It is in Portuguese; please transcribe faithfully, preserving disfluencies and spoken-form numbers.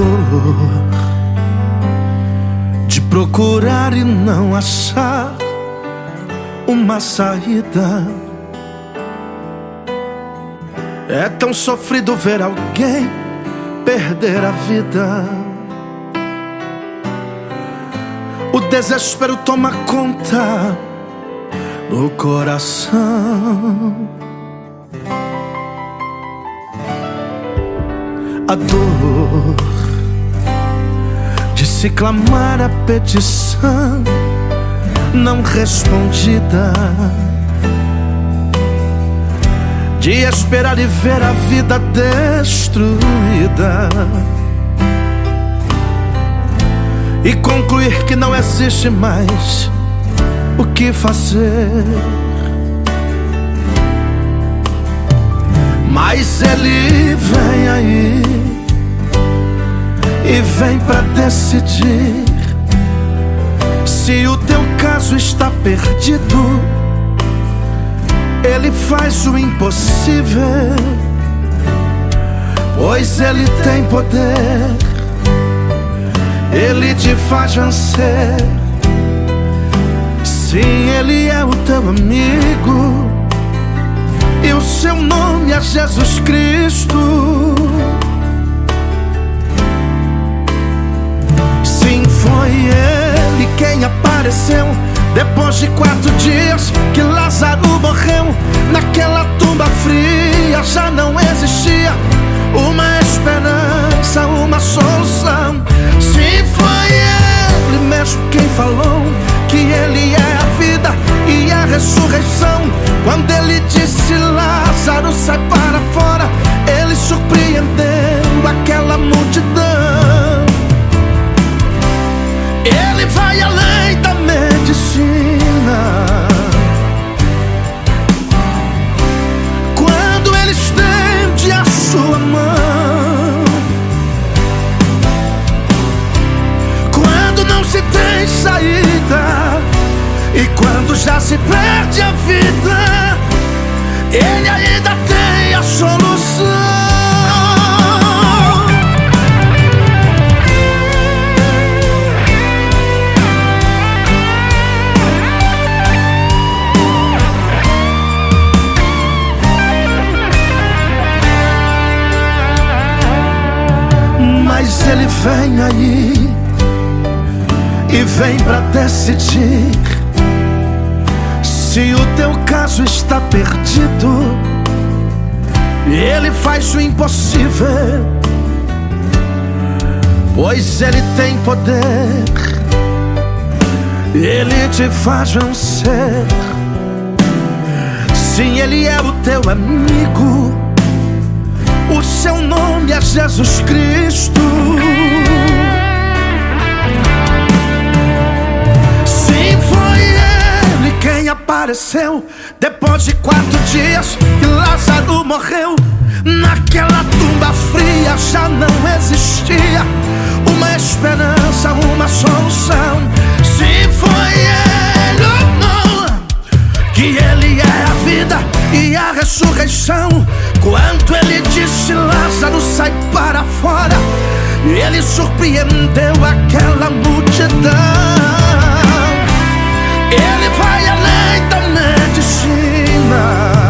dor de procurar e não achar uma saída. É tão sofrido ver alguém perder a vida. O desespero toma conta do coração. A dor de se clamar a petição não respondida, de esperar e ver a vida destruída e concluir que não existe mais o que fazer. Mas ele vem aí e vem pra decidir se o teu caso está perdido. Ele faz o impossível, pois ele tem poder. Ele te faz vencer. Sim, ele é o teu amigo e o seu nome é Jesus Cristo. Sim, foi ele quem apareceu depois de quatro dias que Lázaro morreu. Naquela tumba fria já não existia uma esperança, uma solução. Sim, foi ele mesmo quem falou que ele é a vida e a ressurreição. Quando ele disse Lázaro, sai para fora, ele surpreendeu aquela multidão. Ele vai além da medicina. Quando ele estende a sua mão, quando não se tem saída e quando já se perde a vida, ele ainda tem a solução. Mas ele vem aí e vem pra decidir se o teu caso está perdido. Ele faz o impossível, pois ele tem poder. Ele te faz vencer. Sim, ele é o teu amigo, o seu nome é Jesus Cristo. Sim, foi ele quem apareceu depois de quatro dias que Lázaro morreu. Naquela tumba fria já não existia uma esperança, uma solução. Sim, foi ele, oh, não, que ele é a vida e a ressurreição. Quando ele disse Lázaro, sai para fora, ele surpreendeu aquela multidão. Ele vai além da medicina.